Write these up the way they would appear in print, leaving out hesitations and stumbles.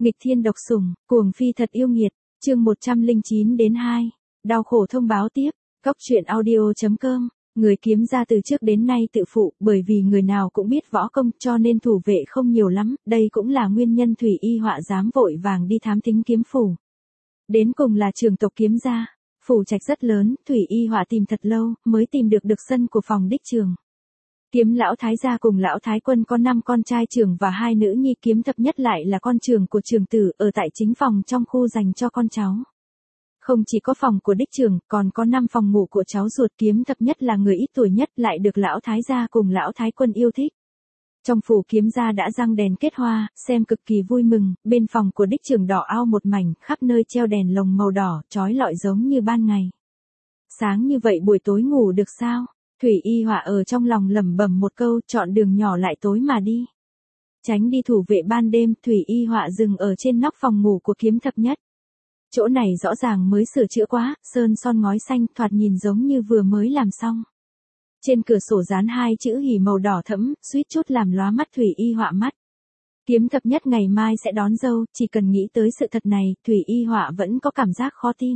Nghịch thiên độc sủng, cuồng phi thật yêu nghiệt, chương 109 đến 2. Đau khổ thông báo tiếp, Cóc truyện audio.com. Người kiếm gia từ trước đến nay tự phụ, bởi vì người nào cũng biết võ công cho nên thủ vệ không nhiều lắm, đây cũng là nguyên nhân Thủy Y Họa dám vội vàng đi thám thính kiếm phủ. Đến cùng là trường tộc kiếm gia, phủ trạch rất lớn, Thủy Y Họa tìm thật lâu, mới tìm được sân của phòng đích trường. Kiếm lão thái gia cùng lão thái quân có 5 con trai trưởng và 2 nữ nhi, kiếm thập nhất lại là con trưởng của trường tử ở tại chính phòng trong khu dành cho con cháu. Không chỉ có phòng của đích trưởng, còn có 5 phòng ngủ của cháu ruột. Kiếm thập nhất là người ít tuổi nhất lại được lão thái gia cùng lão thái quân yêu thích. Trong phủ kiếm gia đã răng đèn kết hoa, xem cực kỳ vui mừng, bên phòng của đích trưởng đỏ ao một mảnh, khắp nơi treo đèn lồng màu đỏ, chói lọi giống như ban ngày. Sáng như vậy buổi tối ngủ được sao? Thủy Y Họa ở trong lòng lẩm bẩm một câu, chọn đường nhỏ lại tối mà đi. Tránh đi thủ vệ ban đêm, Thủy Y Họa dừng ở trên nóc phòng ngủ của kiếm thập nhất. Chỗ này rõ ràng mới sửa chữa quá, sơn son ngói xanh, thoạt nhìn giống như vừa mới làm xong. Trên cửa sổ dán 2 chữ hỉ màu đỏ thẫm, suýt chút làm lóa mắt Thủy Y Họa mắt. Kiếm thập nhất ngày mai sẽ đón dâu, chỉ cần nghĩ tới sự thật này, Thủy Y Họa vẫn có cảm giác khó tin.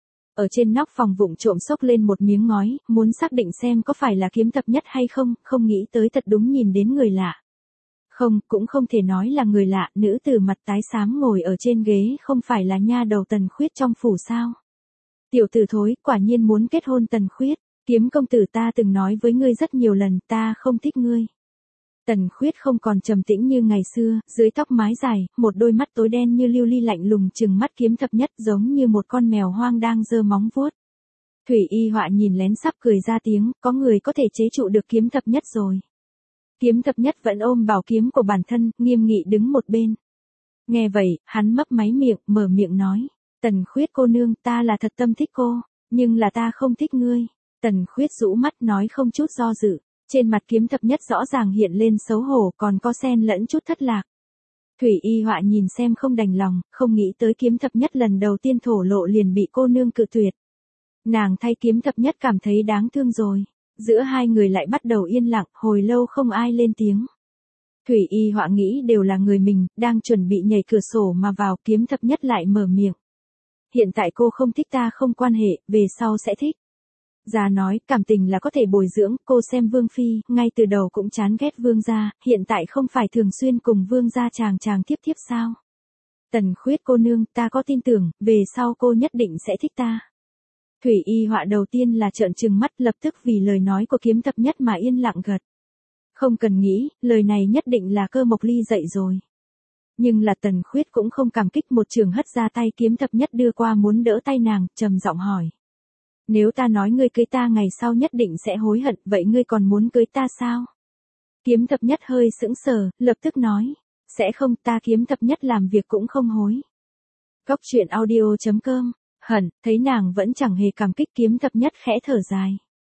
Ở trên nóc phòng vụng trộm xốc lên một miếng ngói, muốn xác định xem có phải là kiếm thập nhất hay không, không nghĩ tới thật đúng nhìn đến người lạ. Không, cũng không thể nói là người lạ, nữ tử mặt tái xám ngồi ở trên ghế, không phải là nha đầu Tần Khuyết trong phủ sao? Tiểu tử thối, quả nhiên muốn kết hôn Tần Khuyết, kiếm công tử ta từng nói với ngươi rất nhiều lần, ta không thích ngươi. Tần Khuyết không còn trầm tĩnh như ngày xưa, dưới tóc mái dài, một đôi mắt tối đen như lưu ly lạnh lùng trừng mắt kiếm thập nhất giống như một con mèo hoang đang giơ móng vuốt. Thủy Y Họa nhìn lén sắp cười ra tiếng, có người có thể chế trụ được kiếm thập nhất rồi. Kiếm thập nhất vẫn ôm bảo kiếm của bản thân, nghiêm nghị đứng một bên. Nghe vậy, hắn mấp máy miệng, mở miệng nói, Tần Khuyết cô nương, ta là thật tâm thích cô, nhưng là ta không thích ngươi. Tần Khuyết rũ mắt nói không chút do dự. Trên mặt kiếm thập nhất rõ ràng hiện lên xấu hổ, còn có xen lẫn chút thất lạc. Thủy Y Họa nhìn xem không đành lòng, không nghĩ tới kiếm thập nhất lần đầu tiên thổ lộ liền bị cô nương cự tuyệt. Nàng thay kiếm thập nhất cảm thấy đáng thương rồi. Giữa hai người lại bắt đầu yên lặng, hồi lâu không ai lên tiếng. Thủy Y Họa nghĩ đều là người mình, đang chuẩn bị nhảy cửa sổ mà vào, kiếm thập nhất lại mở miệng. Hiện tại cô không thích ta không quan hệ, về sau sẽ thích. Gia nói, cảm tình là có thể bồi dưỡng, cô xem Vương Phi, ngay từ đầu cũng chán ghét Vương gia, hiện tại không phải thường xuyên cùng Vương gia chàng tiếp sao. Tần Khuyết cô nương, ta có tin tưởng, về sau cô nhất định sẽ thích ta. Thủy Y Họa đầu tiên là trợn trừng mắt, lập tức vì lời nói của kiếm thập nhất mà yên lặng gật. Không cần nghĩ, lời này nhất định là Cơ Mộc Ly dạy rồi. Nhưng là Tần Khuyết cũng không cảm kích, một trường hất ra tay kiếm thập nhất đưa qua muốn đỡ tay nàng, trầm giọng hỏi. Nếu ta nói ngươi cưới ta ngày sau nhất định sẽ hối hận, vậy ngươi còn muốn cưới ta sao? Kiếm thập nhất hơi sững sờ, lập tức nói. Sẽ không, ta kiếm thập nhất làm việc cũng không hối. Cóc truyện audio.com. Hận, thấy nàng vẫn chẳng hề cảm kích, kiếm thập nhất khẽ thở dài.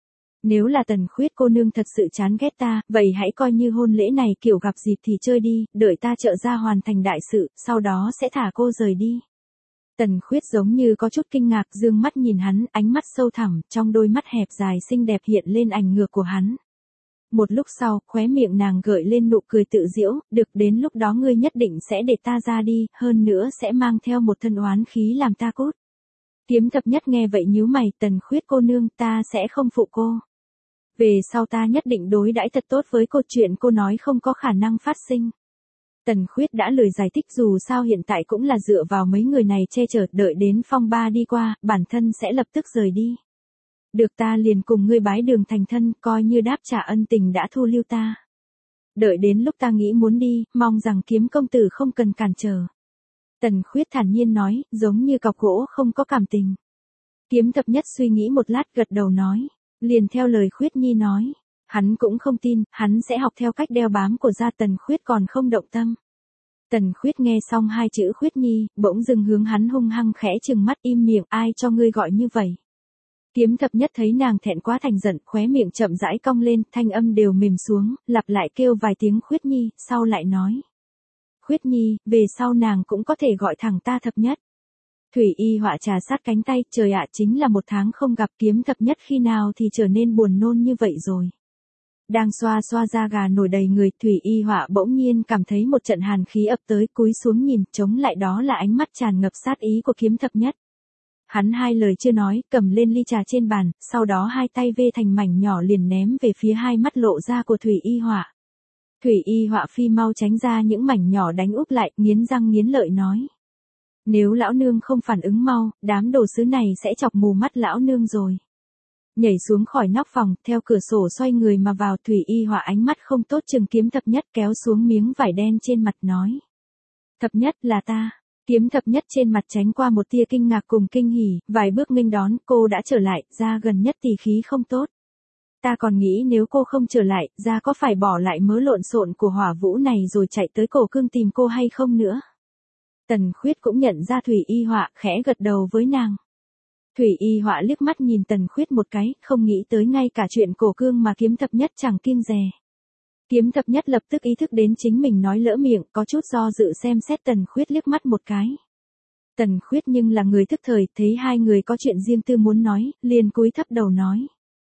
Nếu là Tần Khuyết cô nương thật sự chán ghét ta, vậy hãy coi như hôn lễ này kiểu gặp dịp thì chơi đi, đợi ta trợ ra hoàn thành đại sự, sau đó sẽ thả cô rời đi. Tần Khuyết giống như có chút kinh ngạc, dương mắt nhìn hắn, ánh mắt sâu thẳm, trong đôi mắt hẹp dài xinh đẹp hiện lên ảnh ngược của hắn. Một lúc sau, khóe miệng nàng gợi lên nụ cười tự giễu, được, đến lúc đó ngươi nhất định sẽ để ta ra đi, hơn nữa sẽ mang theo một thân oán khí làm ta cút. Kiếm thập nhất nghe vậy nhíu mày, Tần Khuyết cô nương, ta sẽ không phụ cô. Về sau ta nhất định đối đãi thật tốt với cô, chuyện cô nói không có khả năng phát sinh. Tần Khuyết đã lười giải thích, dù sao hiện tại cũng là dựa vào mấy người này che chở, đợi đến phong ba đi qua, bản thân sẽ lập tức rời đi. Được, ta liền cùng ngươi bái đường thành thân, coi như đáp trả ân tình đã thu lưu ta. Đợi đến lúc ta nghĩ muốn đi, mong rằng kiếm công tử không cần cản trở. Tần Khuyết thản nhiên nói, giống như cọc gỗ không có cảm tình. Kiếm thập nhất suy nghĩ một lát, gật đầu nói, liền theo lời Khuyết Nhi nói. Hắn cũng không tin, hắn sẽ học theo cách đeo bám của gia. Tần Khuyết còn không động tâm. Tần Khuyết nghe xong 2 chữ Khuyết Nhi, bỗng dưng hướng hắn hung hăng khẽ trừng mắt, im miệng, ai cho ngươi gọi như vậy. Kiếm thập nhất thấy nàng thẹn quá thành giận, khóe miệng chậm rãi cong lên, thanh âm đều mềm xuống, lặp lại kêu vài tiếng Khuyết Nhi, sau lại nói. Khuyết Nhi, về sau nàng cũng có thể gọi thẳng ta thập nhất. Thủy Y Họa trà sát cánh tay, trời ạ, chính là 1 tháng không gặp, kiếm thập nhất khi nào thì trở nên buồn nôn như vậy rồi. Đang xoa xoa da gà nổi đầy người, Thủy Y Họa bỗng nhiên cảm thấy một trận hàn khí ập tới, cúi xuống nhìn, chống lại đó là ánh mắt tràn ngập sát ý của Kiếm Thập Nhất. Hắn hai lời chưa nói, cầm lên ly trà trên bàn, sau đó hai tay vê thành mảnh nhỏ liền ném về phía hai mắt lộ ra của Thủy Y Họa. Thủy Y Họa phi mau tránh ra những mảnh nhỏ đánh úp lại, nghiến răng nghiến lợi nói. Nếu lão nương không phản ứng mau, đám đồ sứ này sẽ chọc mù mắt lão nương rồi. Nhảy xuống khỏi nóc phòng, theo cửa sổ xoay người mà vào. Thủy Y Họa ánh mắt không tốt chừng Kiếm Thập Nhất, kéo xuống miếng vải đen trên mặt nói. Thập Nhất là ta. Kiếm Thập Nhất trên mặt tránh qua một tia kinh ngạc cùng kinh hỉ, vài bước nghênh đón, cô đã trở lại, ra gần nhất thì khí không tốt. Ta còn nghĩ nếu cô không trở lại, ra có phải bỏ lại mớ lộn xộn của Hỏa Vũ này rồi chạy tới Cổ Cương tìm cô hay không nữa. Tần Khuyết cũng nhận ra Thủy Y Họa, khẽ gật đầu với nàng. Thủy Y Họa liếc mắt nhìn Tần Khuyết một cái, không nghĩ tới ngay cả chuyện Cổ Cương mà Kiếm Thập Nhất chẳng kiêng dè. Kiếm Thập Nhất lập tức ý thức đến chính mình nói lỡ miệng, có chút do dự xem xét Tần Khuyết liếc mắt một cái. Tần Khuyết nhưng là người thức thời, thấy hai người có chuyện riêng tư muốn nói, liền cúi thấp đầu nói.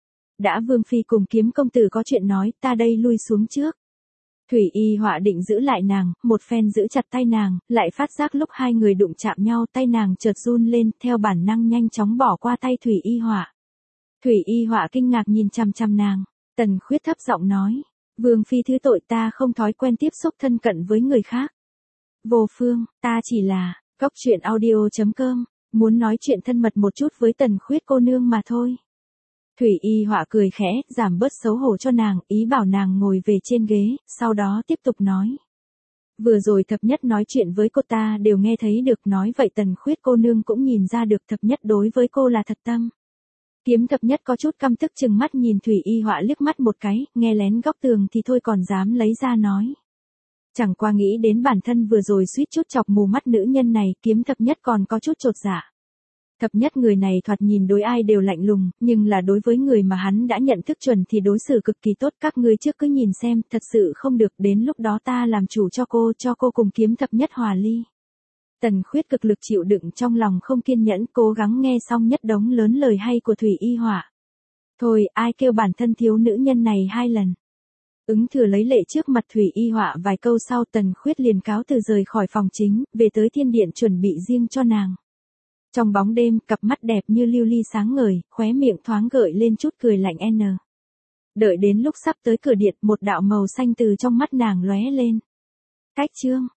Đã Vương Phi cùng Kiếm công tử có chuyện nói, ta đây lui xuống trước. Thủy Y Họa định giữ lại nàng, một phen giữ chặt tay nàng, lại phát giác lúc hai người đụng chạm nhau tay nàng chợt run lên, theo bản năng nhanh chóng bỏ qua tay Thủy Y Họa. Thủy Y Họa kinh ngạc nhìn chằm chằm nàng, Tần Khuyết thấp giọng nói. Vương Phi thứ tội, ta không thói quen tiếp xúc thân cận với người khác. Vô Phương, ta chỉ là, Góc Truyện Audio.com, muốn nói chuyện thân mật một chút với Tần Khuyết cô nương mà thôi. Thủy Y Họa cười khẽ, giảm bớt xấu hổ cho nàng, ý bảo nàng ngồi về trên ghế, sau đó tiếp tục nói. Vừa rồi Thập Nhất nói chuyện với cô ta đều nghe thấy được, nói vậy Tần Khuyết cô nương cũng nhìn ra được Thập Nhất đối với cô là thật tâm. Kiếm Thập Nhất có chút căm tức chừng mắt nhìn Thủy Y Họa liếc mắt một cái, nghe lén góc tường thì thôi còn dám lấy ra nói. Chẳng qua nghĩ đến bản thân vừa rồi suýt chút chọc mù mắt nữ nhân này, Kiếm Thập Nhất còn có chút chột dạ. Thập Nhất người này thoạt nhìn đối ai đều lạnh lùng, nhưng là đối với người mà hắn đã nhận thức chuẩn thì đối xử cực kỳ tốt. Các ngươi trước cứ nhìn xem, thật sự không được, đến lúc đó ta làm chủ cho cô cùng Kiếm Thập Nhất hòa ly. Tần Khuyết cực lực chịu đựng trong lòng không kiên nhẫn, cố gắng nghe xong nhất đống lớn lời hay của Thủy Y Họa. Thôi, ai kêu bản thân thiếu nữ nhân này hai lần. Ứng Thừa lấy lệ trước mặt Thủy Y Họa vài câu sau, Tần Khuyết liền cáo từ rời khỏi phòng chính, về tới thiên điện chuẩn bị riêng cho nàng. Trong bóng đêm, cặp mắt đẹp như lưu ly sáng ngời, khóe miệng thoáng gợi lên chút cười lạnh n. Đợi đến lúc sắp tới cửa điện, một đạo màu xanh từ trong mắt nàng lóe lên. Cách chương